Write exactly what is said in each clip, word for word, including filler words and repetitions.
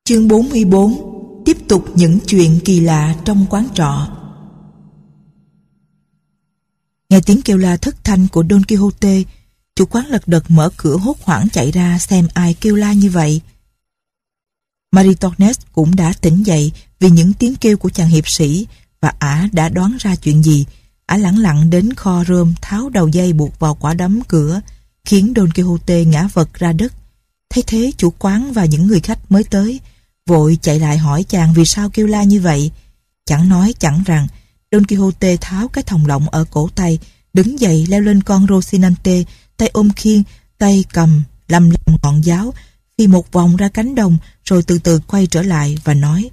Chương bốn mươi bốn. Tiếp tục những chuyện kỳ lạ trong quán trọ. Nghe tiếng kêu la thất thanh của Don Quixote, chủ quán lật đật mở cửa hốt hoảng chạy ra xem ai kêu la như vậy. Maritornes cũng đã tỉnh dậy vì những tiếng kêu của chàng hiệp sĩ, và ả đã đoán ra chuyện gì. Ả lẳng lặng đến kho rơm tháo đầu dây buộc vào quả đấm cửa, khiến Don Quixote ngã vật ra đất. Thấy thế, chủ quán và những người khách mới tới vội chạy lại hỏi chàng vì sao kêu la như vậy. Chẳng nói chẳng rằng, Don Quixote tháo cái thòng lọng ở cổ tay, đứng dậy leo lên con Rocinante, tay ôm khiên, tay cầm lầm lầm ngọn giáo, phi một vòng ra cánh đồng, rồi từ từ quay trở lại và nói: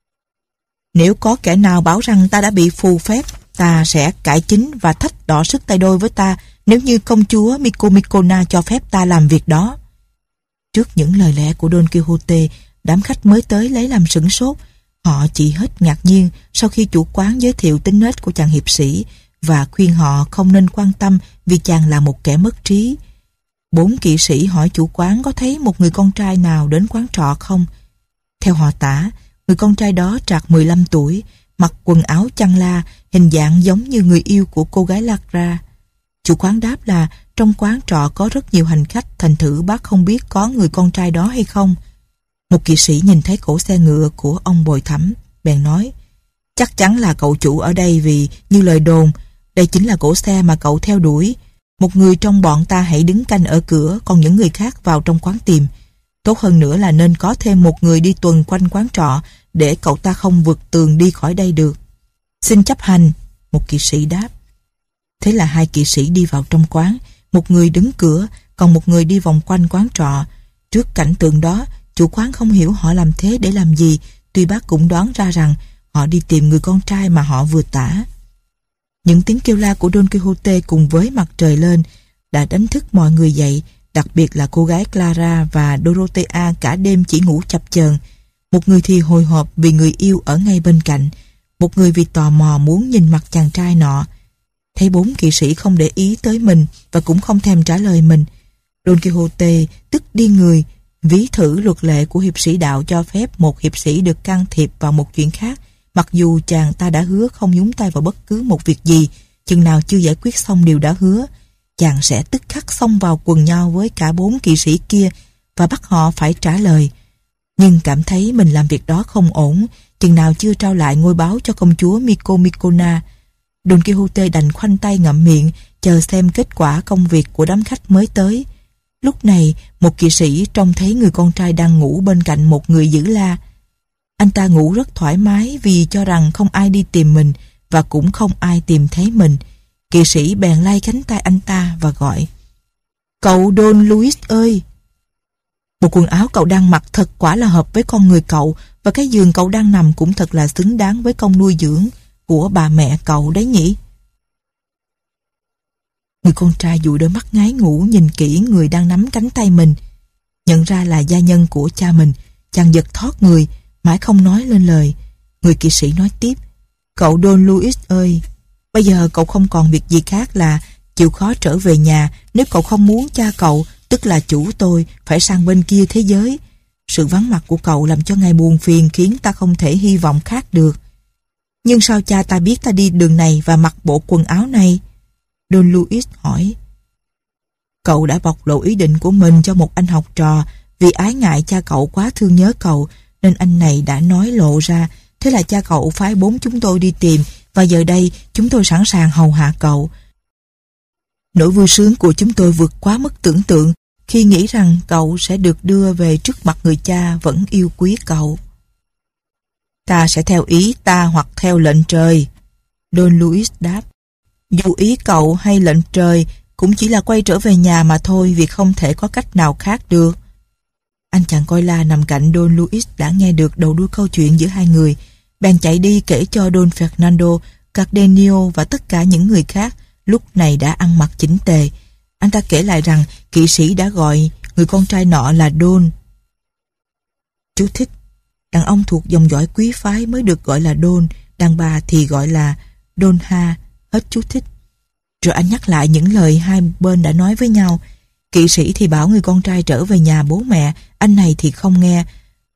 Nếu có kẻ nào bảo rằng ta đã bị phù phép, ta sẽ cải chính và thách đỏ sức tay đôi với ta nếu như công chúa Micomicona cho phép ta làm việc đó. Trước những lời lẽ của Don Quixote, đám khách mới tới lấy làm sửng sốt. Họ chỉ hết ngạc nhiên sau khi chủ quán giới thiệu tính nết của chàng hiệp sĩ và khuyên họ không nên quan tâm vì chàng là một kẻ mất trí. Bốn kỵ sĩ hỏi chủ quán có thấy một người con trai nào đến quán trọ không. Theo họ tả, người con trai đó trạc mười lăm tuổi, mặc quần áo chăn la, hình dạng giống như người yêu của cô gái Lara. Chủ quán đáp là trong quán trọ có rất nhiều hành khách, thành thử bác không biết có người con trai đó hay không. Một kỵ sĩ nhìn thấy cỗ xe ngựa của ông Bồi Thẩm, bèn nói: Chắc chắn là cậu chủ ở đây, vì như lời đồn, đây chính là cỗ xe mà cậu theo đuổi. Một người trong bọn ta hãy đứng canh ở cửa, còn những người khác vào trong quán tìm. Tốt hơn nữa là nên có thêm một người đi tuần quanh quán trọ, để cậu ta không vượt tường đi khỏi đây được. Xin chấp hành, một kỵ sĩ đáp. Thế là hai kỵ sĩ đi vào trong quán, một người đứng cửa, còn một người đi vòng quanh quán trọ. Trước cảnh tượng đó, chủ quán không hiểu họ làm thế để làm gì, tuy bác cũng đoán ra rằng họ đi tìm người con trai mà họ vừa tả. Những tiếng kêu la của Don Quixote cùng với mặt trời lên đã đánh thức mọi người dậy, đặc biệt là cô gái Clara và Dorothea cả đêm chỉ ngủ chập chờn. Một người thì hồi hộp vì người yêu ở ngay bên cạnh, một người vì tò mò muốn nhìn mặt chàng trai nọ. Thấy bốn kỵ sĩ không để ý tới mình và cũng không thèm trả lời mình, Don Quixote tức điên người, ví thử luật lệ của hiệp sĩ đạo cho phép một hiệp sĩ được can thiệp vào một chuyện khác, mặc dù chàng ta đã hứa không nhúng tay vào bất cứ một việc gì, chừng nào chưa giải quyết xong điều đã hứa. Chàng sẽ tức khắc xông vào quần nhau với cả bốn kỵ sĩ kia và bắt họ phải trả lời. Nhưng cảm thấy mình làm việc đó không ổn, chừng nào chưa trao lại ngôi báo cho công chúa Micomicona. Don Quixote đành khoanh tay ngậm miệng, chờ xem kết quả công việc của đám khách mới tới. Lúc này, một kỵ sĩ trông thấy người con trai đang ngủ bên cạnh một người giữ la. Anh ta ngủ rất thoải mái vì cho rằng không ai đi tìm mình và cũng không ai tìm thấy mình. Kỵ sĩ bèn lay cánh tay anh ta và gọi: Cậu Don Luis ơi! Bộ quần áo cậu đang mặc thật quả là hợp với con người cậu, và cái giường cậu đang nằm cũng thật là xứng đáng với công nuôi dưỡng của bà mẹ cậu đấy nhỉ? Người con trai dụi đôi mắt ngái ngủ nhìn kỹ người đang nắm cánh tay mình. Nhận ra là gia nhân của cha mình, chàng giật thót người, mãi không nói lên lời. Người kỵ sĩ nói tiếp: Cậu Don Luis ơi, bây giờ cậu không còn việc gì khác là chịu khó trở về nhà nếu cậu không muốn cha cậu, tức là chủ tôi, phải sang bên kia thế giới. Sự vắng mặt của cậu làm cho ngài buồn phiền, khiến ta không thể hy vọng khác được. Nhưng sao cha ta biết ta đi đường này và mặc bộ quần áo này? Don Luis hỏi. Cậu đã bộc lộ ý định của mình cho một anh học trò, vì ái ngại cha cậu quá thương nhớ cậu, nên anh này đã nói lộ ra. Thế là cha cậu phái bốn chúng tôi đi tìm, và giờ đây chúng tôi sẵn sàng hầu hạ cậu. Nỗi vui sướng của chúng tôi vượt quá mức tưởng tượng khi nghĩ rằng cậu sẽ được đưa về trước mặt người cha vẫn yêu quý cậu. Ta sẽ theo ý ta hoặc theo lệnh trời, Don Luis đáp. Dù ý cậu hay lệnh trời cũng chỉ là quay trở về nhà mà thôi, vì không thể có cách nào khác được. Anh chàng coi la nằm cạnh Don Luis đã nghe được đầu đuôi câu chuyện giữa hai người, bèn chạy đi kể cho Don Fernando, Cardenio và tất cả những người khác lúc này đã ăn mặc chỉnh tề. Anh ta kể lại rằng kỵ sĩ đã gọi người con trai nọ là Don. Chú thích: đàn ông thuộc dòng dõi quý phái mới được gọi là Don, đàn bà thì gọi là Don Ha. Hết chú thích. Rồi anh nhắc lại những lời hai bên đã nói với nhau. Kỵ sĩ thì bảo người con trai trở về nhà bố mẹ, anh này thì không nghe.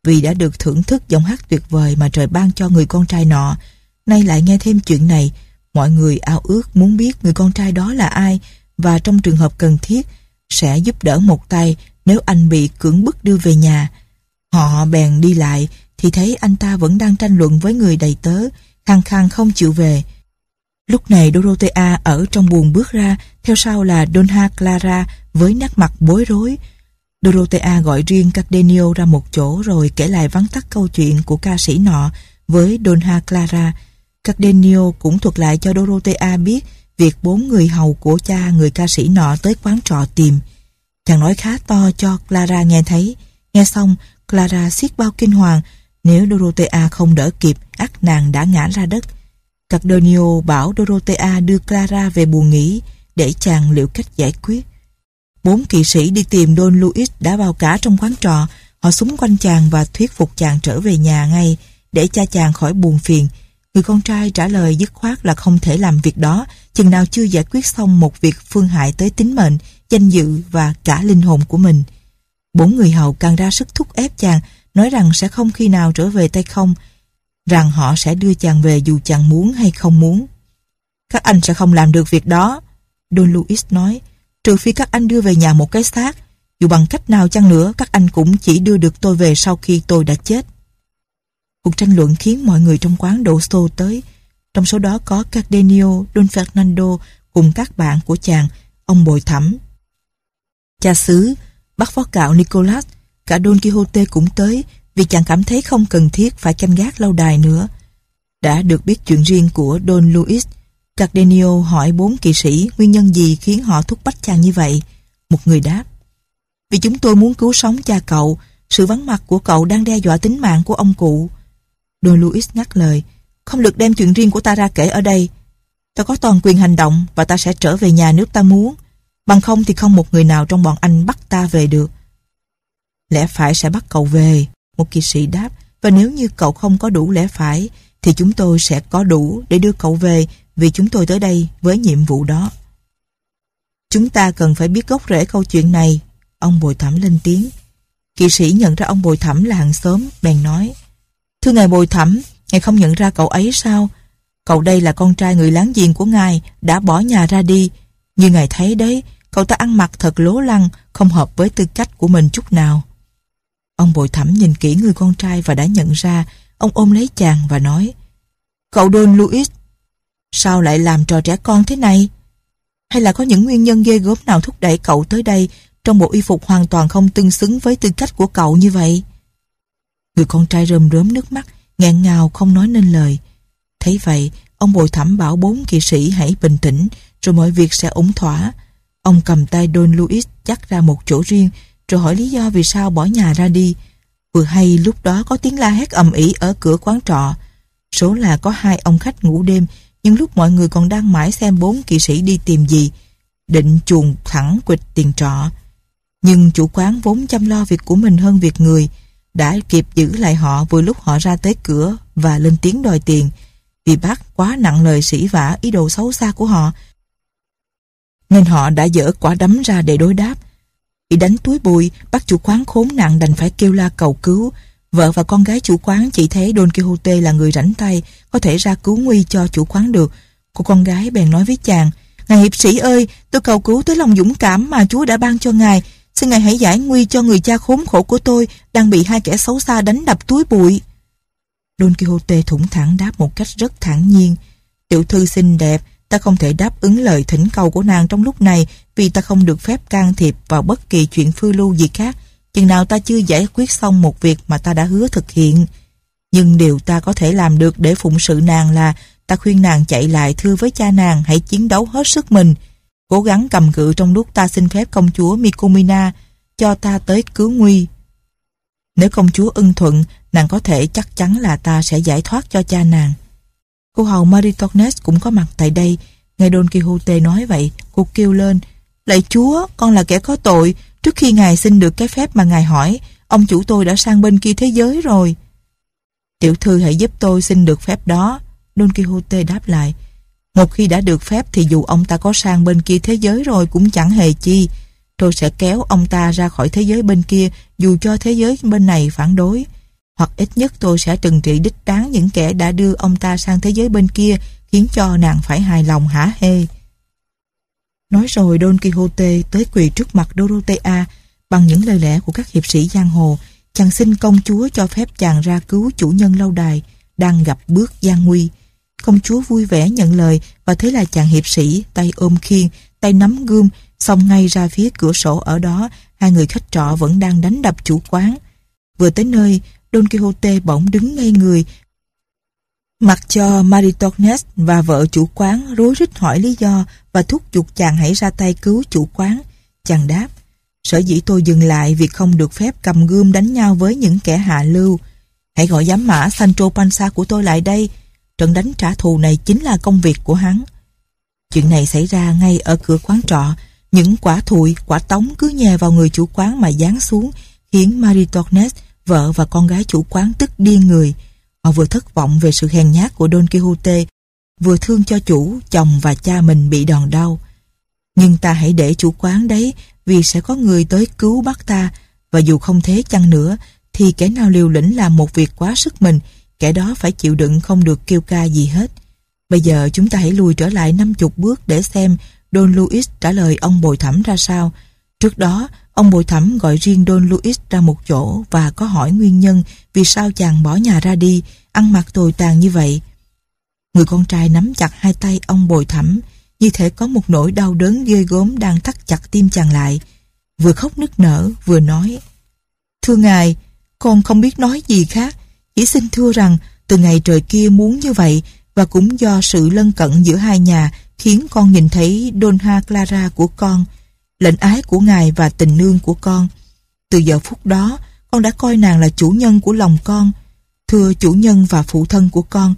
vì đã được thưởng thức giọng hát tuyệt vời mà trời ban cho người con trai nọ. Nay lại nghe thêm chuyện này, mọi người ao ước muốn biết người con trai đó là ai, và trong trường hợp cần thiết sẽ giúp đỡ một tay nếu anh bị cưỡng bức đưa về nhà. Họ bèn đi lại thì thấy anh ta vẫn đang tranh luận với người đầy tớ, khăng khăng không chịu về. Lúc này Dorothea ở trong buồng bước ra, theo sau là Donna Clara với nét mặt bối rối. Dorothea gọi riêng Cardenio ra một chỗ rồi kể lại vắn tắt câu chuyện của ca sĩ nọ với Donna Clara. Cardenio cũng thuật lại cho Dorothea biết việc bốn người hầu của cha người ca sĩ nọ tới quán trọ tìm. Chàng nói khá to cho Clara nghe thấy. Nghe xong, Clara xiết bao kinh hoàng. Nếu Dorothea không đỡ kịp, ắt nàng đã ngã ra đất. Cardenio bảo Dorothea đưa Clara về buồng nghỉ để chàng liệu cách giải quyết. Bốn kỵ sĩ đi tìm Don Luis đã vào cả trong quán trọ. Họ xúm quanh chàng và thuyết phục chàng trở về nhà ngay để cha chàng khỏi buồn phiền. Người con trai trả lời dứt khoát là không thể làm việc đó chừng nào chưa giải quyết xong một việc phương hại tới tính mệnh, danh dự và cả linh hồn của mình. Bốn người hầu càng ra sức thúc ép chàng, nói rằng sẽ không khi nào trở về tay không, rằng họ sẽ đưa chàng về dù chàng muốn hay không muốn. Các anh sẽ không làm được việc đó, Don Luis nói, trừ phi các anh đưa về nhà một cái xác. Dù bằng cách nào chăng nữa, các anh cũng chỉ đưa được tôi về sau khi tôi đã chết. Cuộc tranh luận khiến mọi người trong quán đổ xô tới. Trong số đó có Cardenio, Don Fernando cùng các bạn của chàng, ông bồi thẩm, cha xứ, bác phó cạo Nicolas, cả Don Quixote cũng tới vì chàng cảm thấy không cần thiết phải canh gác lâu đài nữa. Đã được biết chuyện riêng của Don Luis, Cardenio hỏi bốn kỵ sĩ nguyên nhân gì khiến họ thúc bách chàng như vậy. Một người đáp: vì chúng tôi muốn cứu sống cha cậu, sự vắng mặt của cậu đang đe dọa tính mạng của ông cụ. Don Luis ngắt lời: không được đem chuyện riêng của ta ra kể ở đây. Ta có toàn quyền hành động và ta sẽ trở về nhà nếu ta muốn. Bằng không thì không một người nào trong bọn anh bắt ta về được. Lẽ phải sẽ bắt cậu về, một kỵ sĩ đáp, và nếu như cậu không có đủ lẽ phải thì chúng tôi sẽ có đủ để đưa cậu về, vì chúng tôi tới đây với nhiệm vụ đó. Chúng ta cần phải biết gốc rễ câu chuyện này, ông bồi thẩm lên tiếng. Kỵ sĩ nhận ra ông bồi thẩm là hàng xóm, bèn nói: thưa ngài bồi thẩm, ngài không nhận ra cậu ấy sao? Cậu đây là con trai người láng giềng của ngài, đã bỏ nhà ra đi. Như ngài thấy đấy, cậu ta ăn mặc thật lố lăng, không hợp với tư cách của mình chút nào. Ông bồi thẩm nhìn kỹ người con trai và đã nhận ra. Ông ôm lấy chàng và nói: cậu Don Luis, sao lại làm trò trẻ con thế này? Hay là có những nguyên nhân ghê gớm nào thúc đẩy cậu tới đây trong bộ y phục hoàn toàn không tương xứng với tư cách của cậu như vậy? Người con trai rơm rớm nước mắt, nghẹn ngào không nói nên lời. Thấy vậy, ông bồi thẩm bảo bốn kỵ sĩ hãy bình tĩnh, rồi mọi việc sẽ ổn thỏa. Ông cầm tay Don Luis dắt ra một chỗ riêng, rồi hỏi lý do vì sao bỏ nhà ra đi. Vừa hay lúc đó có tiếng la hét ầm ĩ ở cửa quán trọ. Số là có hai ông khách ngủ đêm, nhưng lúc mọi người còn đang mãi xem bốn kỵ sĩ đi tìm gì, định chuồn thẳng quỵt tiền trọ. Nhưng chủ quán vốn chăm lo việc của mình hơn việc người, đã kịp giữ lại họ vừa lúc họ ra tới cửa và lên tiếng đòi tiền, vì bác quá nặng lời sỉ vả ý đồ xấu xa của họ, nên họ đã dỡ quả đấm ra để đối đáp. Bị đánh túi bụi, bác chủ quán khốn nạn đành phải kêu la cầu cứu. Vợ và con gái chủ quán chỉ thấy Don Quixote là người rảnh tay, có thể ra cứu nguy cho chủ quán được. Cô con gái bèn nói với chàng: ngài hiệp sĩ ơi, tôi cầu cứu tới lòng dũng cảm mà Chúa đã ban cho ngài. Xin ngài hãy giải nguy cho người cha khốn khổ của tôi đang bị hai kẻ xấu xa đánh đập túi bụi. Don Quixote thủng thẳng đáp một cách rất thản nhiên: tiểu thư xinh đẹp, ta không thể đáp ứng lời thỉnh cầu của nàng trong lúc này, vì ta không được phép can thiệp vào bất kỳ chuyện phiêu lưu gì khác chừng nào ta chưa giải quyết xong một việc mà ta đã hứa thực hiện. Nhưng điều ta có thể làm được để phụng sự nàng là ta khuyên nàng chạy lại thưa với cha nàng hãy chiến đấu hết sức mình, cố gắng cầm cự trong lúc ta xin phép công chúa Micomina cho ta tới cứu nguy. Nếu công chúa ưng thuận, nàng có thể chắc chắn là ta sẽ giải thoát cho cha nàng. Cô hầu Maritornes cũng có mặt tại đây. Nghe Don Quixote nói vậy, cô kêu lên: lạy Chúa, con là kẻ có tội. Trước khi ngài xin được cái phép mà ngài hỏi, ông chủ tôi đã sang bên kia thế giới rồi. Tiểu thư hãy giúp tôi xin được phép đó, Don Quixote đáp lại. Một khi đã được phép thì dù ông ta có sang bên kia thế giới rồi cũng chẳng hề chi. Tôi sẽ kéo ông ta ra khỏi thế giới bên kia dù cho thế giới bên này phản đối. hoặc ít nhất tôi sẽ trừng trị đích đáng những kẻ đã đưa ông ta sang thế giới bên kia, khiến cho nàng phải hài lòng hả hê. Nói rồi Don Quixote tới quỳ trước mặt Dorothea. Bằng những lời lẽ của các hiệp sĩ giang hồ, chàng xin công chúa cho phép chàng ra cứu chủ nhân lâu đài đang gặp bước gian nguy. Công chúa vui vẻ nhận lời, và thế là chàng hiệp sĩ tay ôm khiên, tay nắm gươm, xông ngay ra phía cửa sổ. Ở đó hai người khách trọ vẫn đang đánh đập chủ quán. Vừa tới nơi, Don Quixote bỗng đứng ngây người, mặc cho Maritornes và vợ chủ quán rối rít hỏi lý do và thúc giục chàng hãy ra tay cứu chủ quán. Chàng đáp: sở dĩ tôi dừng lại vì không được phép cầm gươm đánh nhau với những kẻ hạ lưu. Hãy gọi giám mã Sancho Panza của tôi lại đây. Trận đánh trả thù này chính là công việc của hắn. Chuyện này xảy ra ngay ở cửa quán trọ. Những quả thụi, quả tống cứ nhè vào người chủ quán mà giáng xuống, khiến Maritornes, vợ và con gái chủ quán tức điên người. Họ vừa thất vọng về sự hèn nhát của Don Quixote, vừa thương cho chủ, chồng và cha mình bị đòn đau. Nhưng ta hãy để chủ quán đấy, vì sẽ có người tới cứu bắt ta, và dù không thế chăng nữa, thì kẻ nào liều lĩnh làm một việc quá sức mình, kẻ đó phải chịu đựng không được kêu ca gì hết. Bây giờ chúng ta hãy lùi trở lại năm chục bước để xem Don Luis trả lời ông bồi thẩm ra sao. Trước đó, ông bồi thẩm gọi riêng Don Luis ra một chỗ và có hỏi nguyên nhân vì sao chàng bỏ nhà ra đi, ăn mặc tồi tàn như vậy. Người con trai nắm chặt hai tay ông bồi thẩm, như thể có một nỗi đau đớn ghê gớm đang thắt chặt tim chàng lại. Vừa khóc nức nở, vừa nói: thưa ngài, con không biết nói gì khác, chỉ xin thưa rằng từ ngày trời kia muốn như vậy, và cũng do sự lân cận giữa hai nhà khiến con nhìn thấy Dona Clara của con, lệnh ái của ngài và tình nương của con. Từ giờ phút đó, con đã coi nàng là chủ nhân của lòng con. Thưa chủ nhân và phụ thân của con,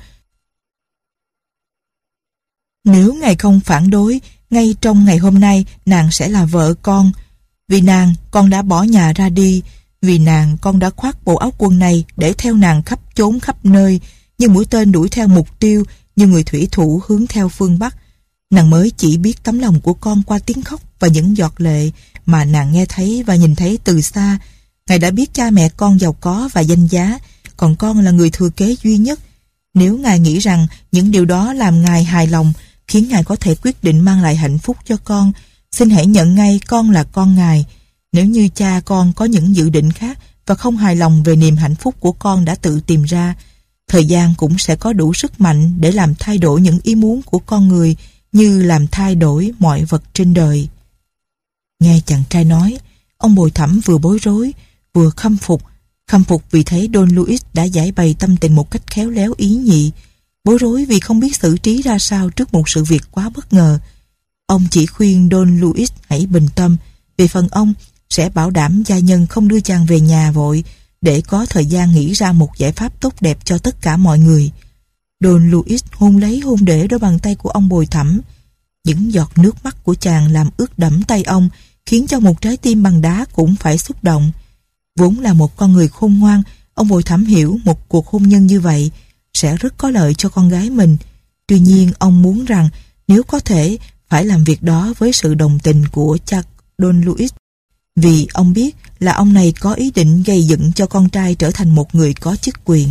nếu ngài không phản đối, ngay trong ngày hôm nay nàng sẽ là vợ con. Vì nàng, con đã bỏ nhà ra đi. Vì nàng, con đã khoác bộ áo quần này để theo nàng khắp chốn khắp nơi, như mũi tên đuổi theo mục tiêu, như người thủy thủ hướng theo phương Bắc. Nàng mới chỉ biết tấm lòng của con qua tiếng khóc và những giọt lệ mà nàng nghe thấy và nhìn thấy từ xa. Ngài đã biết cha mẹ con giàu có và danh giá, còn con là người thừa kế duy nhất. Nếu ngài nghĩ rằng những điều đó làm ngài hài lòng, khiến ngài có thể quyết định mang lại hạnh phúc cho con, xin hãy nhận ngay con là con ngài. Nếu như cha con có những dự định khác và không hài lòng về niềm hạnh phúc của con đã tự tìm ra, thời gian cũng sẽ có đủ sức mạnh để làm thay đổi những ý muốn của con người, như làm thay đổi mọi vật trên đời. Nghe chàng trai nói, ông bồi thẩm vừa bối rối, vừa khâm phục, khâm phục vì thấy Don Luis đã giải bày tâm tình một cách khéo léo ý nhị, bối rối vì không biết xử trí ra sao trước một sự việc quá bất ngờ. Ông chỉ khuyên Don Luis hãy bình tâm, về phần ông sẽ bảo đảm gia nhân không đưa chàng về nhà vội, để có thời gian nghĩ ra một giải pháp tốt đẹp cho tất cả mọi người. Don Luis hôn lấy hôn để đôi bàn tay của ông bồi thẩm. Những giọt nước mắt của chàng làm ướt đẫm tay ông, khiến cho một trái tim bằng đá cũng phải xúc động. Vốn là một con người khôn ngoan, ông bồi thẩm hiểu một cuộc hôn nhân như vậy sẽ rất có lợi cho con gái mình. Tuy nhiên ông muốn rằng nếu có thể phải làm việc đó với sự đồng tình của cha Don Luis, vì ông biết là ông này có ý định gây dựng cho con trai trở thành một người có chức quyền.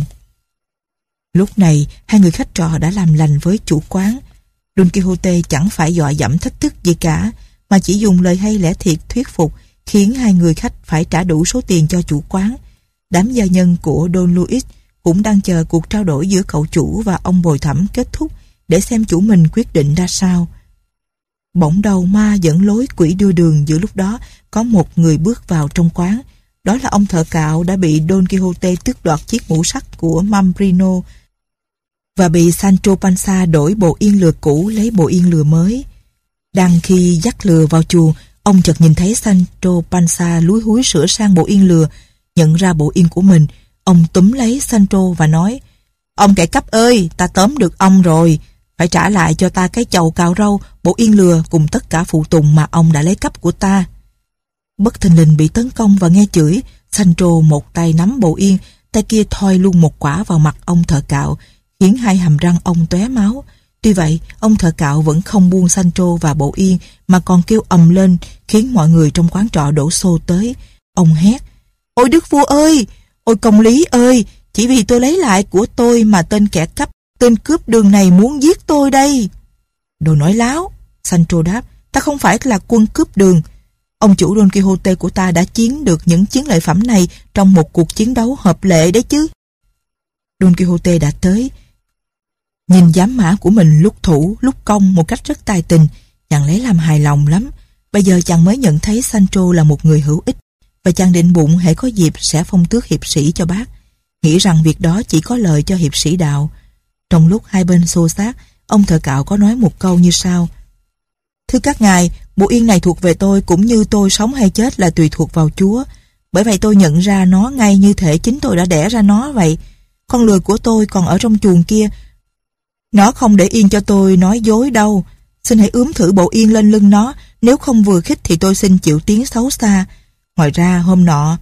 Lúc này hai người khách trọ đã làm lành với chủ quán. Don Quixote chẳng phải dọa dẫm thách thức gì cả, mà chỉ dùng lời hay lẽ thiệt thuyết phục, khiến hai người khách phải trả đủ số tiền cho chủ quán. Đám gia nhân của Don Luis cũng đang chờ cuộc trao đổi giữa cậu chủ và ông bồi thẩm kết thúc để xem chủ mình quyết định ra sao. Bỗng đầu ma dẫn lối quỷ đưa đường. Giữa lúc đó có một người bước vào trong quán. Đó là ông thợ cạo đã bị Don Quixote tước đoạt chiếc mũ sắt của Mambrino và bị Sancho Panza đổi bộ yên lừa cũ lấy bộ yên lừa mới. Đang khi dắt lừa vào chuồng, ông chợt nhìn thấy Sancho Panza lúi húi sửa sang bộ yên lừa. Nhận ra bộ yên của mình, ông túm lấy Sancho và nói: "Ông kẻ cắp ơi, ta tóm được ông rồi. Phải trả lại cho ta cái chầu cạo râu, bộ yên lừa cùng tất cả phụ tùng mà ông đã lấy cắp của ta." Bất thình lình bị tấn công và nghe chửi, Sancho một tay nắm bộ yên, tay kia thoi luôn một quả vào mặt ông thợ cạo, khiến hai hàm răng ông tóe máu. Tuy vậy, ông thợ cạo vẫn không buông Sancho và bộ yên, mà còn kêu ầm lên, khiến mọi người trong quán trọ đổ xô tới. Ông hét: "Ôi đức vua ơi! Ôi công lý ơi! Chỉ vì tôi lấy lại của tôi mà tên kẻ cắp, tên cướp đường này muốn giết tôi đây. Đồ nói láo, Sancho đáp, ta không phải là quân cướp đường. Ông chủ Don Quixote của ta đã chiến được những chiến lợi phẩm này trong một cuộc chiến đấu hợp lệ đấy chứ. Don Quixote đã tới, nhìn giám mã của mình lúc thủ, lúc công một cách rất tài tình. Chàng lấy làm hài lòng lắm. Bây giờ chàng mới nhận thấy Sancho là một người hữu ích, và chàng định bụng hễ có dịp sẽ phong tước hiệp sĩ cho bác, nghĩ rằng việc đó chỉ có lợi cho hiệp sĩ đạo. Trong lúc hai bên xô xát, ông thợ cạo có nói một câu như sau: Thưa các ngài, bộ yên này thuộc về tôi, cũng như tôi sống hay chết là tùy thuộc vào Chúa. Bởi vậy tôi nhận ra nó ngay như thể chính tôi đã đẻ ra nó vậy. Con lừa của tôi còn ở trong chuồng kia. Nó không để yên cho tôi nói dối đâu. Xin hãy ướm thử bộ yên lên lưng nó. Nếu không vừa khích thì tôi xin chịu tiếng xấu xa. Ngoài ra hôm nọ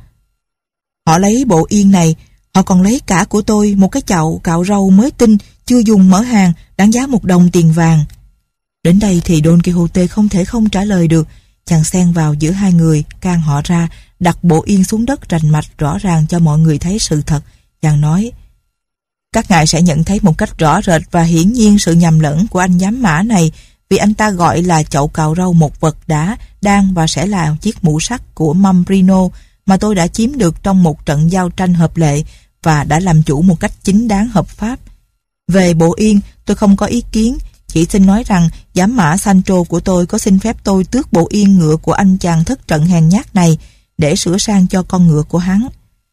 họ lấy bộ yên này, họ còn lấy cả của tôi một cái chậu cạo râu mới tinh, chưa dùng mở hàng, đáng giá một đồng tiền vàng. Đến đây thì Don Quixote không thể không trả lời được. Chàng xen vào giữa hai người, can họ ra, đặt bộ yên xuống đất rành mạch rõ ràng cho mọi người thấy sự thật. Chàng nói: Các ngài sẽ nhận thấy một cách rõ rệt và hiển nhiên sự nhầm lẫn của anh giám mã này, vì anh ta gọi là chậu cạo râu một vật đã, đang và sẽ là chiếc mũ sắt của Mambrino mà tôi đã chiếm được trong một trận giao tranh hợp lệ và đã làm chủ một cách chính đáng hợp pháp. Về bộ yên, tôi không có ý kiến, chỉ xin nói rằng giám mã Sancho của tôi có xin phép tôi tước bộ yên ngựa của anh chàng thất trận hèn nhát này để sửa sang cho con ngựa của hắn.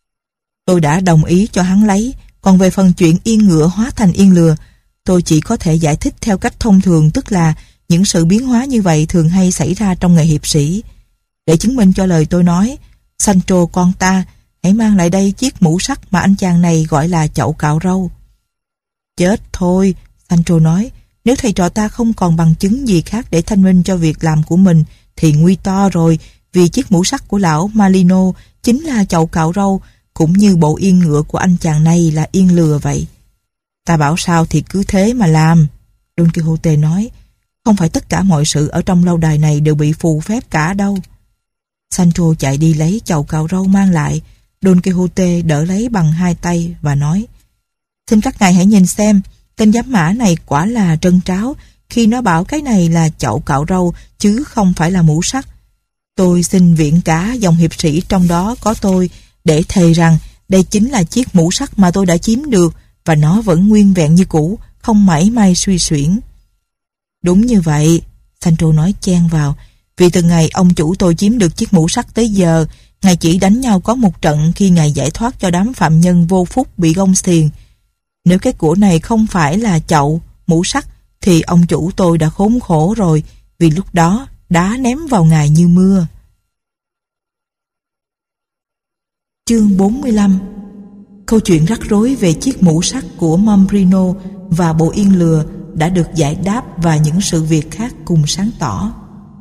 Tôi đã đồng ý cho hắn lấy, còn về phần chuyện yên ngựa hóa thành yên lừa, tôi chỉ có thể giải thích theo cách thông thường, tức là những sự biến hóa như vậy thường hay xảy ra trong nghề hiệp sĩ. Để chứng minh cho lời tôi nói, Sancho con ta, hãy mang lại đây chiếc mũ sắt mà anh chàng này gọi là chậu cạo râu. Chết thôi, Sancho nói, nếu thầy trò ta không còn bằng chứng gì khác để thanh minh cho việc làm của mình thì nguy to rồi, vì chiếc mũ sắt của lão Malino chính là chậu cạo râu, cũng như bộ yên ngựa của anh chàng này là yên lừa vậy. Ta bảo sao thì cứ thế mà làm, Don Quixote nói. Không phải tất cả mọi sự ở trong lâu đài này đều bị phù phép cả đâu. Sancho chạy đi lấy chậu cạo râu mang lại. Don Quixote đỡ lấy bằng hai tay và nói: Xin các ngài hãy nhìn xem, tên giám mã này quả là trân tráo khi nó bảo cái này là chậu cạo râu chứ không phải là mũ sắt. Tôi xin viện cả dòng hiệp sĩ trong đó có tôi để thề rằng đây chính là chiếc mũ sắt mà tôi đã chiếm được, và nó vẫn nguyên vẹn như cũ, không mảy may suy xuyển. Đúng như vậy, Sancho nói chen vào, vì từ ngày ông chủ tôi chiếm được chiếc mũ sắt tới giờ, ngài chỉ đánh nhau có một trận khi ngài giải thoát cho đám phạm nhân vô phúc bị gông xiềng. Nếu cái của này không phải là chậu, mũ sắt, thì ông chủ tôi đã khốn khổ rồi, vì lúc đó đá ném vào ngài như mưa. Chương bốn mươi lăm. Câu chuyện rắc rối về chiếc mũ sắt của Mambrino và bộ yên lừa đã được giải đáp, và những sự việc khác cùng sáng tỏ.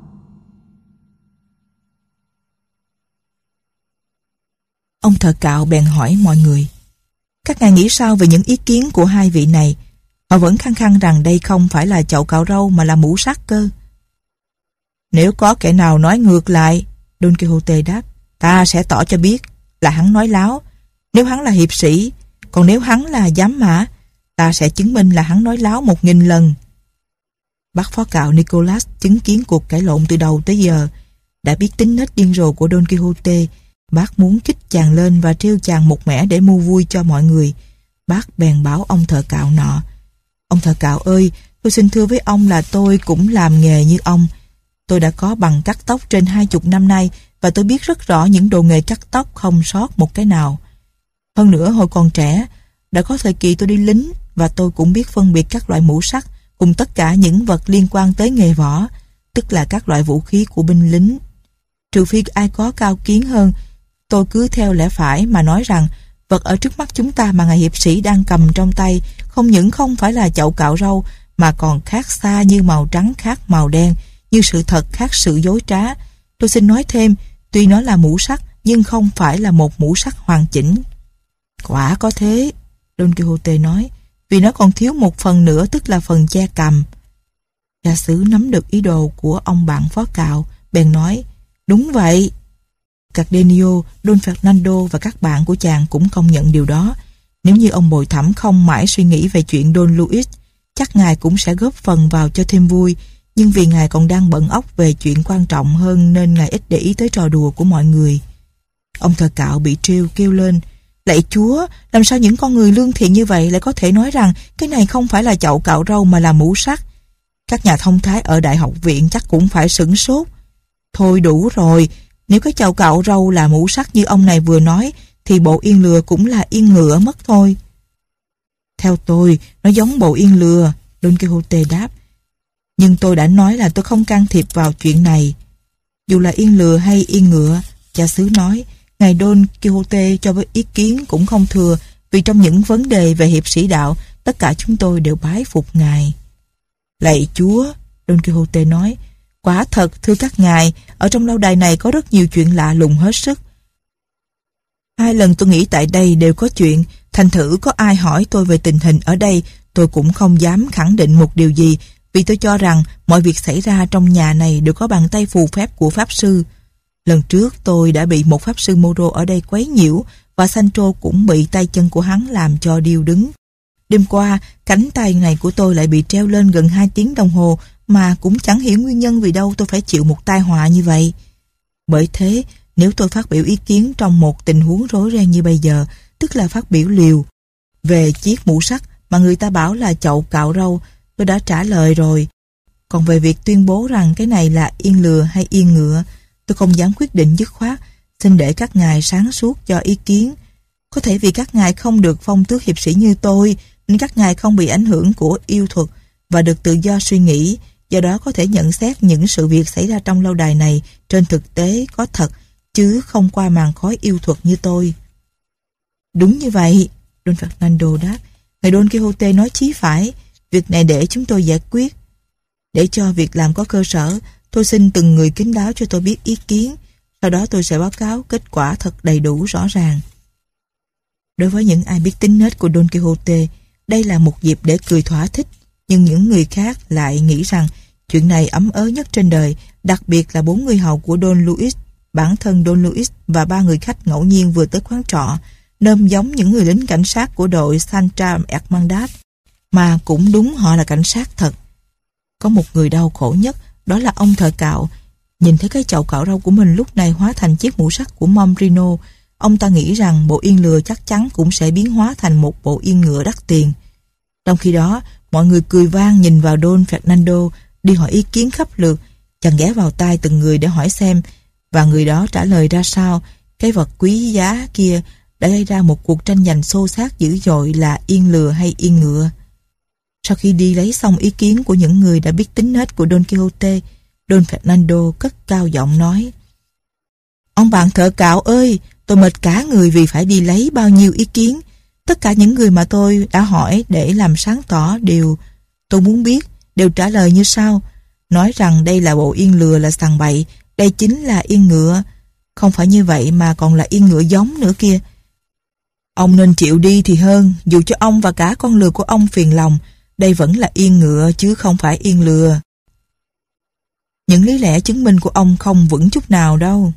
Ông thợ cạo bèn hỏi mọi người: Các ngài nghĩ sao về những ý kiến của hai vị này? Họ vẫn khăng khăng rằng đây không phải là chậu cạo râu mà là mũ sắt cơ. Nếu có kẻ nào nói ngược lại, Don Quixote đáp, ta sẽ tỏ cho biết là hắn nói láo. Nếu hắn là hiệp sĩ, còn nếu hắn là giám mã, ta sẽ chứng minh là hắn nói láo một nghìn lần. Bác phó cạo Nicholas chứng kiến cuộc cãi lộn từ đầu tới giờ, đã biết tính nết điên rồ của Don Quixote. Bác muốn kích chàng lên và trêu chàng một mẻ để mua vui cho mọi người. Bác bèn bảo ông thợ cạo nọ: Ông thợ cạo ơi, tôi xin thưa với ông là tôi cũng làm nghề như ông. Tôi đã có bằng cắt tóc trên hai chục năm nay, và tôi biết rất rõ những đồ nghề cắt tóc không sót một cái nào. Hơn nữa hồi còn trẻ, đã có thời kỳ tôi đi lính, và tôi cũng biết phân biệt các loại mũ sắt cùng tất cả những vật liên quan tới nghề võ, tức là các loại vũ khí của binh lính. Trừ phi ai có cao kiến hơn, tôi cứ theo lẽ phải mà nói rằng vật ở trước mắt chúng ta mà ngài hiệp sĩ đang cầm trong tay không những không phải là chậu cạo râu, mà còn khác xa như màu trắng khác màu đen, như sự thật khác sự dối trá. Tôi xin nói thêm, tuy nó là mũ sắt nhưng không phải là một mũ sắt hoàn chỉnh. Quả có thế, Don Quixote nói, vì nó còn thiếu một phần nữa, tức là phần che cằm. Gia xứ nắm được ý đồ của ông bạn phó cạo, bèn nói: Đúng vậy. Cardenio, Don Fernando và các bạn của chàng cũng công nhận điều đó. Nếu như ông Bồi Thẩm không mãi suy nghĩ về chuyện Don Luis, chắc ngài cũng sẽ góp phần vào cho thêm vui, nhưng vì ngài còn đang bận óc về chuyện quan trọng hơn nên ngài ít để ý tới trò đùa của mọi người. Ông thợ cạo bị trêu kêu lên: Lạy Chúa, làm sao những con người lương thiện như vậy lại có thể nói rằng cái này không phải là chậu cạo râu mà là mũ sắt? Các nhà thông thái ở đại học viện chắc cũng phải sửng sốt. Thôi đủ rồi, nếu cái chậu cạo râu là mũ sắt như ông này vừa nói thì bộ yên lừa cũng là yên ngựa mất thôi. Theo tôi, nó giống bộ yên lừa, Don Quixote đáp. Nhưng tôi đã nói là tôi không can thiệp vào chuyện này. Dù là yên lừa hay yên ngựa, cha xứ nói, ngài Don Quixote cho với ý kiến cũng không thừa, vì trong những vấn đề về hiệp sĩ đạo, tất cả chúng tôi đều bái phục ngài. Lạy Chúa, Don Quixote nói, quả thật thưa các ngài, ở trong lâu đài này có rất nhiều chuyện lạ lùng hết sức. Hai lần tôi nghĩ tại đây đều có chuyện, thành thử có ai hỏi tôi về tình hình ở đây, tôi cũng không dám khẳng định một điều gì, vì tôi cho rằng mọi việc xảy ra trong nhà này đều có bàn tay phù phép của Pháp Sư. Lần trước tôi đã bị một Pháp Sư Moro ở đây quấy nhiễu, và Sancho cũng bị tay chân của hắn làm cho điêu đứng. Đêm qua, cánh tay này của tôi lại bị treo lên gần hai tiếng đồng hồ, mà cũng chẳng hiểu nguyên nhân vì đâu tôi phải chịu một tai họa như vậy. Bởi thế, nếu tôi phát biểu ý kiến trong một tình huống rối ren như bây giờ, tức là phát biểu liều về chiếc mũ sắt mà người ta bảo là chậu cạo râu, tôi đã trả lời rồi. Còn về việc tuyên bố rằng cái này là yên lừa hay yên ngựa, tôi không dám quyết định dứt khoát, xin để các ngài sáng suốt cho ý kiến. Có thể vì các ngài không được phong tước hiệp sĩ như tôi, nên các ngài không bị ảnh hưởng của yêu thuật và được tự do suy nghĩ, do đó có thể nhận xét những sự việc xảy ra trong lâu đài này trên thực tế có thật, chứ không qua màn khói yêu thuật như tôi. Đúng như vậy, Don Fernando đáp. Ngài Don Quixote nói chí phải, việc này để chúng tôi giải quyết. Để cho việc làm có cơ sở, tôi xin từng người kín đáo cho tôi biết ý kiến, sau đó tôi sẽ báo cáo kết quả thật đầy đủ rõ ràng. Đối với những ai biết tính nết của Don Quixote, đây là một dịp để cười thỏa thích, nhưng những người khác lại nghĩ rằng chuyện này ấm ớ nhất trên đời, đặc biệt là bốn người hầu của Don Luis, bản thân Don Luis và ba người khách ngẫu nhiên vừa tới quán trọ, nôm giống những người lính cảnh sát của đội Santa Hermandad, mà cũng đúng họ là cảnh sát thật. Có một người đau khổ nhất, đó là ông thợ cạo. Nhìn thấy cái chậu cạo râu của mình lúc này hóa thành chiếc mũ sắt của Mombrino, ông ta nghĩ rằng bộ yên lừa chắc chắn cũng sẽ biến hóa thành một bộ yên ngựa đắt tiền. Trong khi đó, mọi người cười vang nhìn vào Don Fernando, đi hỏi ý kiến khắp lượt, chàng ghé vào tai từng người để hỏi xem, và người đó trả lời ra sao. Cái vật quý giá kia đã gây ra một cuộc tranh giành xô xát dữ dội là yên lừa hay yên ngựa. Sau khi đi lấy xong ý kiến của những người đã biết tính nết của Don Quixote, Don Fernando cất cao giọng nói: Ông bạn thợ cạo ơi, tôi mệt cả người vì phải đi lấy bao nhiêu ý kiến. Tất cả những người mà tôi đã hỏi để làm sáng tỏ điều tôi muốn biết đều trả lời như sau: nói rằng đây là bộ yên lừa là sằng bậy, đây chính là yên ngựa. Không phải như vậy mà còn là yên ngựa giống nữa kia. Ông nên chịu đi thì hơn, dù cho ông và cả con lừa của ông phiền lòng, đây vẫn là yên ngựa chứ không phải yên lừa. Những lý lẽ chứng minh của ông không vững chút nào đâu.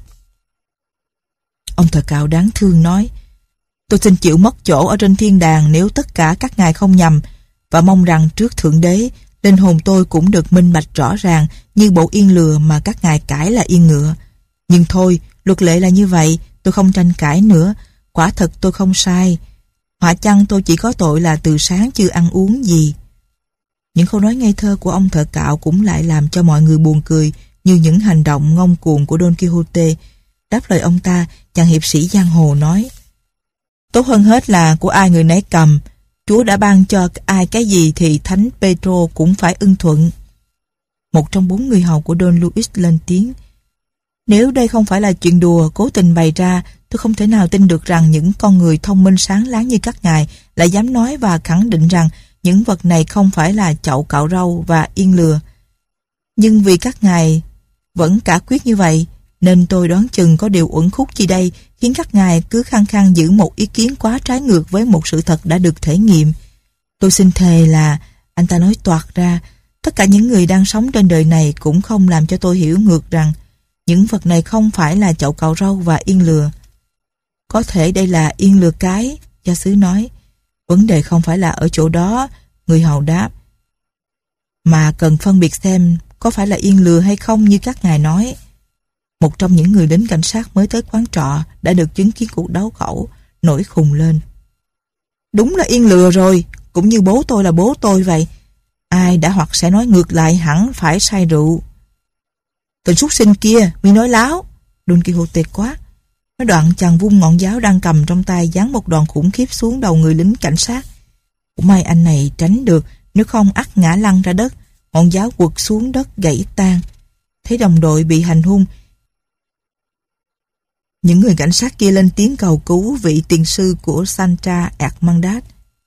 Ông thợ cạo đáng thương nói: Tôi xin chịu mất chỗ ở trên thiên đàng nếu tất cả các ngài không nhầm, và mong rằng trước Thượng Đế, linh hồn tôi cũng được minh bạch rõ ràng như bộ yên lừa mà các ngài cãi là yên ngựa. Nhưng thôi, luật lệ là như vậy, tôi không tranh cãi nữa. Quả thật tôi không sai. Họa chăng tôi chỉ có tội là từ sáng chưa ăn uống gì. Những câu nói ngây thơ của ông thợ cạo cũng lại làm cho mọi người buồn cười, như những hành động ngông cuồng của Don Quixote. Đáp lời ông ta, chàng hiệp sĩ giang hồ nói: Tốt hơn hết là của ai người nấy cầm. Chúa đã ban cho ai cái gì thì Thánh Pedro cũng phải ưng thuận. Một trong bốn người hầu của Don Luis lên tiếng: Nếu đây không phải là chuyện đùa cố tình bày ra, tôi không thể nào tin được rằng những con người thông minh sáng láng như các ngài lại dám nói và khẳng định rằng những vật này không phải là chậu cạo râu và yên lừa. Nhưng vì các ngài vẫn cả quyết như vậy, nên tôi đoán chừng có điều uẩn khúc chi đây khiến các ngài cứ khăng khăng giữ một ý kiến quá trái ngược với một sự thật đã được thể nghiệm. Tôi xin thề là, anh ta nói toạc ra, tất cả những người đang sống trên đời này cũng không làm cho tôi hiểu ngược rằng những vật này không phải là chậu cạo râu và yên lừa. Có thể đây là yên lừa cái, gia xứ nói. Vấn đề không phải là ở chỗ đó, người hầu đáp, mà cần phân biệt xem có phải là Yên lừa hay không như các ngài nói. Một trong những người lính cảnh sát mới tới quán trọ đã được chứng kiến cuộc đấu khẩu, nổi khùng lên. Đúng là Yên lừa rồi, cũng như bố tôi là bố tôi vậy. Ai đã hoặc sẽ nói ngược lại hẳn phải say rượu. Tên súc sinh kia, mi nói láo, Don Quixote quát. Nói đoạn chàng vung ngọn giáo đang cầm trong tay giáng một đòn khủng khiếp xuống đầu người lính cảnh sát. Cũng may anh này tránh được, nếu không ắt ngã lăn ra đất, ngọn giáo quật xuống đất gãy tan. Thấy đồng đội bị hành hung, những người cảnh sát kia lên tiếng cầu cứu vị tiền sư của Sancha Hermandad.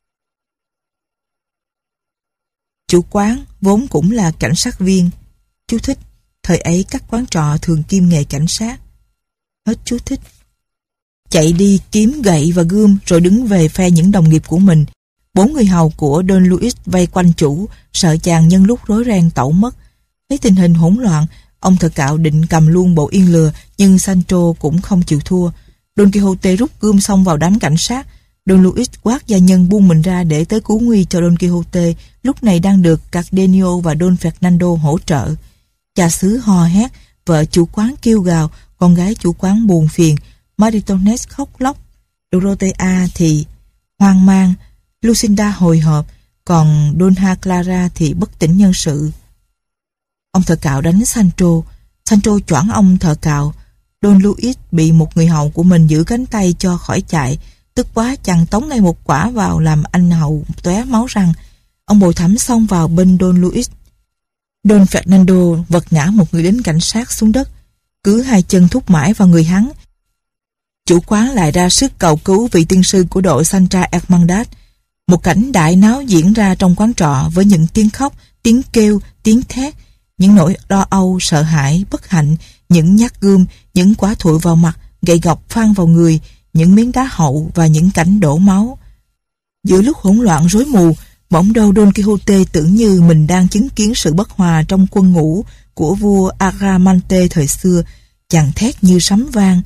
Chủ quán vốn cũng là cảnh sát viên. Chú thích: thời ấy các quán trọ thường kiêm nghề cảnh sát. Hết chú thích. Chạy đi kiếm gậy và gươm rồi đứng về phe những đồng nghiệp của mình. Bốn người hầu của Don Luis vây quanh chủ, sợ chàng nhân lúc rối ren tẩu mất. Thấy tình hình hỗn loạn, ông thợ cạo định cầm luôn bộ Yên lừa, nhưng Sancho cũng không chịu thua. Don Quixote rút gươm xông vào đám cảnh sát. Don Luis quát gia nhân buông mình ra để tới cứu nguy cho Don Quixote, lúc này đang được Cardenio và Don Fernando hỗ trợ. Cha xứ hò hét, vợ chủ quán kêu gào, con gái chủ quán buồn phiền, Maritones khóc lóc, Dorotea thì hoang mang, Lucinda hồi hộp, còn Dona Clara thì bất tỉnh nhân sự. Ông thợ cạo đánh Sancho. Sancho choảng ông thợ cạo. Don Luis bị một người hầu của mình giữ cánh tay cho khỏi chạy. Tức quá chàng tống ngay một quả vào làm anh hầu tóe máu răng. Ông bồi thẩm xông vào bên Don Luis. Don Fernando vật ngã một người lính cảnh sát xuống đất. Cứ hai chân thúc mãi vào người hắn. Chủ quán lại ra sức cầu cứu vị tiên sư của đội Sancha Hermandad. Một cảnh đại náo diễn ra trong quán trọ với những tiếng khóc, tiếng kêu, tiếng thét, những nỗi lo âu, sợ hãi, bất hạnh, những nhát gươm, những quả thụi vào mặt, gậy gộc phang vào người, những miếng đá hậu và những cảnh đổ máu. Giữa lúc hỗn loạn rối mù, bỗng đâu Don Quixote tưởng như mình đang chứng kiến sự bất hòa trong quân ngũ của vua Agramante thời xưa. Chàng thét như sấm vang: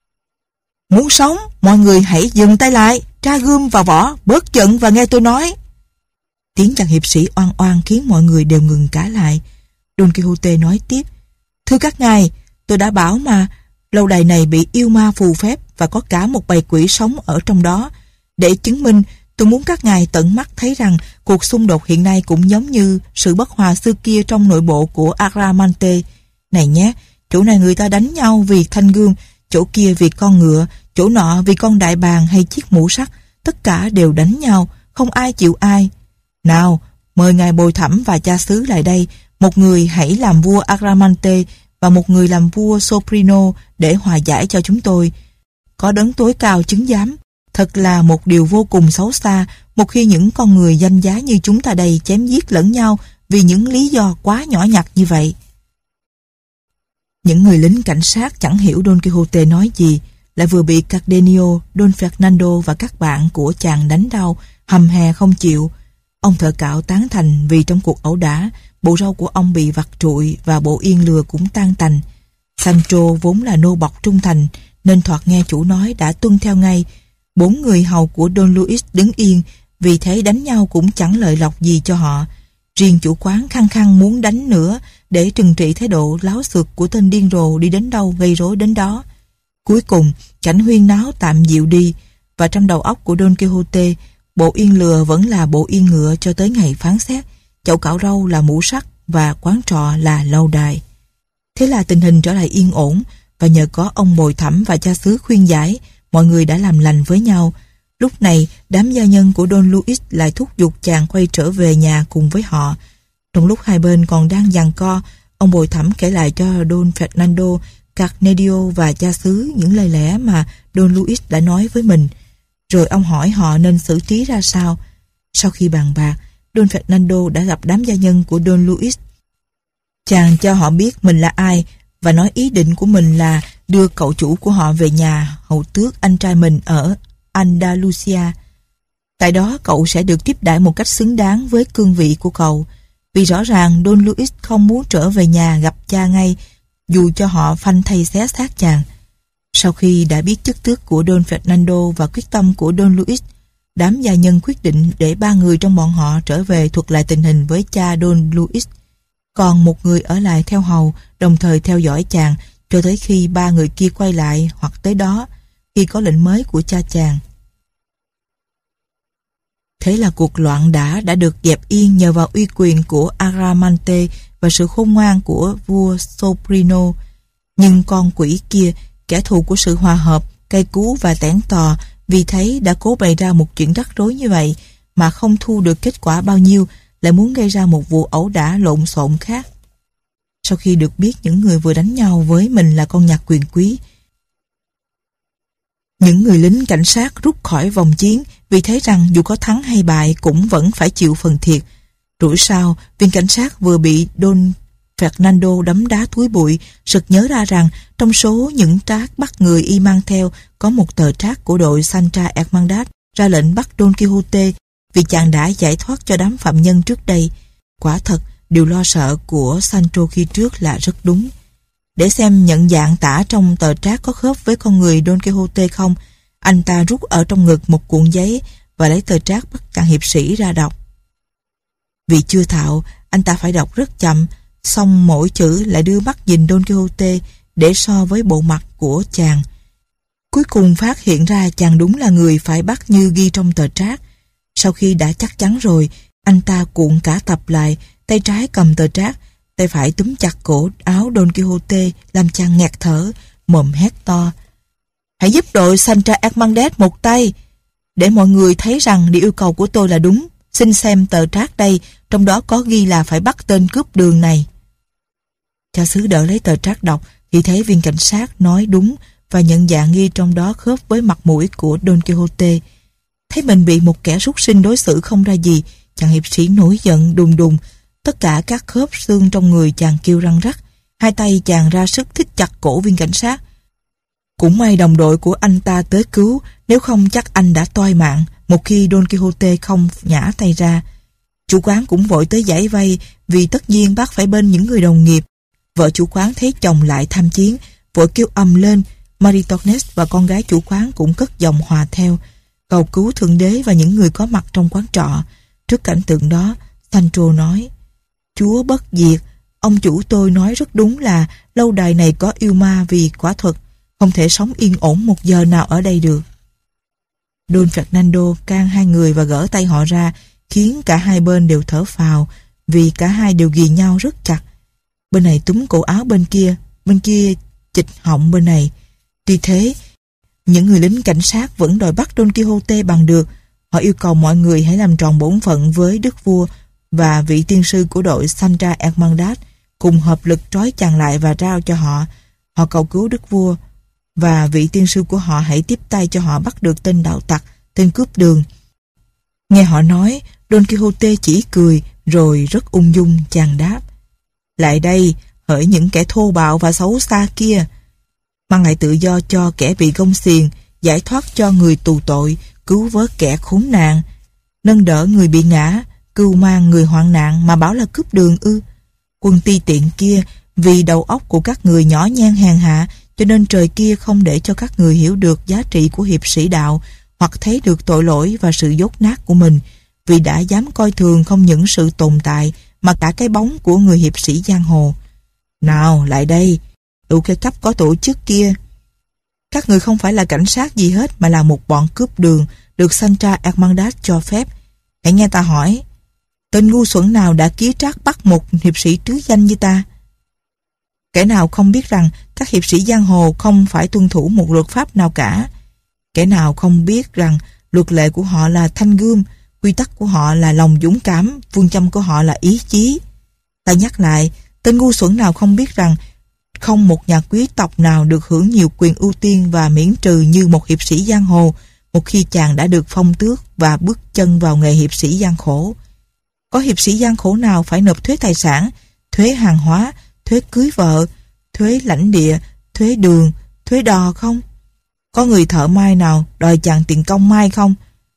muốn sống, mọi người hãy dừng tay lại, tra gươm vào vỏ, bớt giận và nghe tôi nói. Tiếng chàng hiệp sĩ oan oan khiến mọi người đều ngừng cả lại. Don Quixote nói tiếp: thưa các ngài, tôi đã bảo mà, lâu đài này bị yêu ma phù phép và có cả một bầy quỷ sống ở trong đó. Để chứng minh, tôi muốn các ngài tận mắt thấy rằng cuộc xung đột hiện nay cũng giống như sự bất hòa xưa kia trong nội bộ của Agramante. Này nhé, chỗ này người ta đánh nhau vì thanh gươm, chỗ kia vì con ngựa, chỗ nọ vì con đại bàng hay chiếc mũ sắt. Tất cả đều đánh nhau, không ai chịu ai. Nào, mời ngài bồi thẩm và cha xứ lại đây. Một người hãy làm vua Agramante và một người làm vua Soprino để hòa giải cho chúng tôi. Có đấng tối cao chứng giám. Thật là một điều vô cùng xấu xa một khi những con người danh giá như chúng ta đây chém giết lẫn nhau vì những lý do quá nhỏ nhặt như vậy. Những người lính cảnh sát chẳng hiểu Don Quixote nói gì, lại vừa bị Cardenio, Don Fernando và các bạn của chàng đánh đau, hầm hè không chịu. Ông thợ cạo tán thành vì trong cuộc ẩu đả, bộ râu của ông bị vặt trụi và bộ yên lừa cũng tan tành. Sancho vốn là nô bộc trung thành nên thoạt nghe chủ nói đã tuân theo ngay. Bốn người hầu của Don Luis đứng yên, vì thế đánh nhau cũng chẳng lợi lộc gì cho họ. Riêng chủ quán khăng khăng muốn đánh nữa để trừng trị thái độ láo xược của tên điên rồ đi đến đâu gây rối đến đó. Cuối cùng, cảnh huyên náo tạm dịu đi, và trong đầu óc của Don Quixote, bộ yên lừa vẫn là bộ yên ngựa cho tới ngày phán xét, chậu cạo râu là mũ sắt và quán trọ là lâu đài. Thế là tình hình trở lại yên ổn, và nhờ có ông bồi thẩm và cha xứ khuyên giải, mọi người đã làm lành với nhau. Lúc này, đám gia nhân của Don Luis lại thúc giục chàng quay trở về nhà cùng với họ. Trong lúc hai bên còn đang giằng co, ông bồi thẩm kể lại cho Don Fernando, Cardenio và cha xứ những lời lẽ mà Don Luis đã nói với mình. Rồi ông hỏi họ nên xử trí ra sao. Sau khi bàn bạc, Don Fernando đã gặp đám gia nhân của Don Luis. Chàng cho họ biết mình là ai và nói ý định của mình là đưa cậu chủ của họ về nhà hầu tước anh trai mình ở Andalusia. Tại đó cậu sẽ được tiếp đãi một cách xứng đáng với cương vị của cậu, vì rõ ràng Don Luis không muốn trở về nhà gặp cha ngay, dù cho họ phanh thây xé xác chàng. Sau khi đã biết chức tước của Don Fernando và quyết tâm của Don Luis, Đám gia nhân quyết định để ba người trong bọn họ trở về thuật lại tình hình với cha Don Luis. Còn một người ở lại theo hầu, đồng thời theo dõi chàng cho tới khi ba người kia quay lại hoặc tới đó, khi có lệnh mới của cha chàng. Thế là cuộc loạn đã đã được dẹp yên nhờ vào uy quyền của Aramante và sự khôn ngoan của vua Sobrino. Nhưng con quỷ kia, kẻ thù của sự hòa hợp, cay cú và tẻn tò, vì thấy đã cố bày ra một chuyện rắc rối như vậy mà không thu được kết quả bao nhiêu, lại muốn gây ra một vụ ẩu đả lộn xộn khác. Sau khi được biết những người vừa đánh nhau với mình là con nhạc quyền quý, những người lính cảnh sát rút khỏi vòng chiến vì thấy rằng dù có thắng hay bại cũng vẫn phải chịu phần thiệt. Rủi sau, viên cảnh sát vừa bị Don Fernando đấm đá túi bụi, sực nhớ ra rằng trong số những trác bắt người y mang theo có một tờ trác của đội Santa Hermandad ra lệnh bắt Don Quixote vì chàng đã giải thoát cho đám phạm nhân trước đây. Quả thật, điều lo sợ của Sancho khi trước là rất đúng. Để xem nhận dạng tả trong tờ trác có khớp với con người Don Quixote không, anh ta rút ở trong ngực một cuộn giấy và lấy tờ trác bắt chàng hiệp sĩ ra đọc. Vì chưa thạo, anh ta phải đọc rất chậm, xong mỗi chữ lại đưa mắt nhìn Don Quixote để so với bộ mặt của chàng. Cuối cùng phát hiện ra chàng đúng là người phải bắt như ghi trong tờ trác. Sau khi đã chắc chắn rồi, anh ta cuộn cả tập lại, tay trái cầm tờ trác, tay phải túm chặt cổ áo Don Quixote làm chàng nghẹt thở, mồm hét to: "Hãy giúp đội Santa Hermandad một tay, để mọi người thấy rằng điều yêu cầu của tôi là đúng. Xin xem tờ trác đây, trong đó có ghi là phải bắt tên cướp đường này." Cha xứ đỡ lấy tờ trác đọc thì thấy viên cảnh sát nói đúng và nhận dạng ghi trong đó khớp với mặt mũi của Don Quixote. Thấy mình bị một kẻ súc sinh đối xử không ra gì, chàng hiệp sĩ nổi giận đùng đùng. Tất cả các khớp xương trong người chàng kêu răng rắc. Hai tay chàng ra sức thít chặt cổ viên cảnh sát. Cũng may đồng đội của anh ta tới cứu, nếu không chắc anh đã toi mạng một khi Don Quixote không nhả tay ra. Chủ quán cũng vội tới giải vây, vì tất nhiên bác phải bên những người đồng nghiệp. Vợ chủ quán thấy chồng lại tham chiến, vội kêu ầm lên. Maritornes và con gái chủ quán cũng cất giọng hòa theo, cầu cứu Thượng Đế và những người có mặt trong quán trọ. Trước cảnh tượng đó, Sancho nói: "Chúa bất diệt, ông chủ tôi nói rất đúng là lâu đài này có yêu ma vì quả thuật, không thể sống yên ổn một giờ nào ở đây được." Don Fernando can hai người và gỡ tay họ ra, khiến cả hai bên đều thở phào, vì cả hai đều ghì nhau rất chặt. Bên này túm cổ áo bên kia, bên kia chịch họng bên này. Tuy thế, những người lính cảnh sát vẫn đòi bắt Don Quixote bằng được. Họ yêu cầu mọi người hãy làm tròn bổn phận với đức vua và vị tiên sư của đội Santa Hermandad, cùng hợp lực trói chàng lại và trao cho họ. Họ cầu cứu đức vua và vị tiên sư của họ hãy tiếp tay cho họ bắt được tên đạo tặc, tên cướp đường. Nghe họ nói, Don Quixote chỉ cười rồi rất ung dung chàng đáp: "Lại đây, hỡi những kẻ thô bạo và xấu xa kia, mang lại tự do cho kẻ bị gông xiềng, giải thoát cho người tù tội, cứu vớt kẻ khốn nạn, nâng đỡ người bị ngã, cưu mang người hoạn nạn mà bảo là cướp đường ư? Quân ti tiện kia, vì đầu óc của các người nhỏ nhen hèn hạ, cho nên trời kia không để cho các người hiểu được giá trị của hiệp sĩ đạo, hoặc thấy được tội lỗi và sự dốt nát của mình, vì đã dám coi thường không những sự tồn tại mà cả cái bóng của người hiệp sĩ giang hồ. Nào, lại đây, tụ cái cấp có tổ chức kia. Các người không phải là cảnh sát gì hết mà là một bọn cướp đường được Santa Hermandad cho phép. Hãy nghe ta hỏi, tên ngu xuẩn nào đã ký trác bắt một hiệp sĩ trứ danh như ta? Kẻ nào không biết rằng các hiệp sĩ giang hồ không phải tuân thủ một luật pháp nào cả? Kẻ nào không biết rằng luật lệ của họ là thanh gươm, quy tắc của họ là lòng dũng cảm, phương châm của họ là ý chí? Ta nhắc lại, tên ngu xuẩn nào không biết rằng không một nhà quý tộc nào được hưởng nhiều quyền ưu tiên và miễn trừ như một hiệp sĩ giang hồ một khi chàng đã được phong tước và bước chân vào nghề hiệp sĩ gian khổ? Có hiệp sĩ gian khổ nào phải nộp thuế tài sản, thuế hàng hóa, thuế cưới vợ, thuế lãnh địa, thuế đường, thuế đò không? Có người thợ may nào đòi chàng tiền công may không?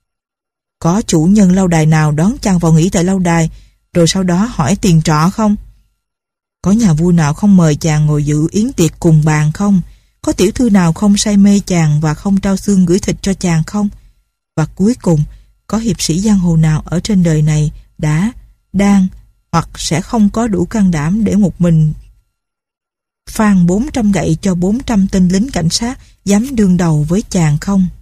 Có chủ nhân lâu đài nào đón chàng vào nghỉ tại lâu đài rồi sau đó hỏi tiền trọ không? Có nhà vua nào không mời chàng ngồi dự yến tiệc cùng bàn không? Có tiểu thư nào không say mê chàng và không trao xương gửi thịt cho chàng không? Và cuối cùng, có hiệp sĩ giang hồ nào ở trên đời này đã, đang hoặc sẽ không có đủ can đảm để một mình phang bốn trăm gậy cho bốn trăm tên lính cảnh sát dám đương đầu với chàng không?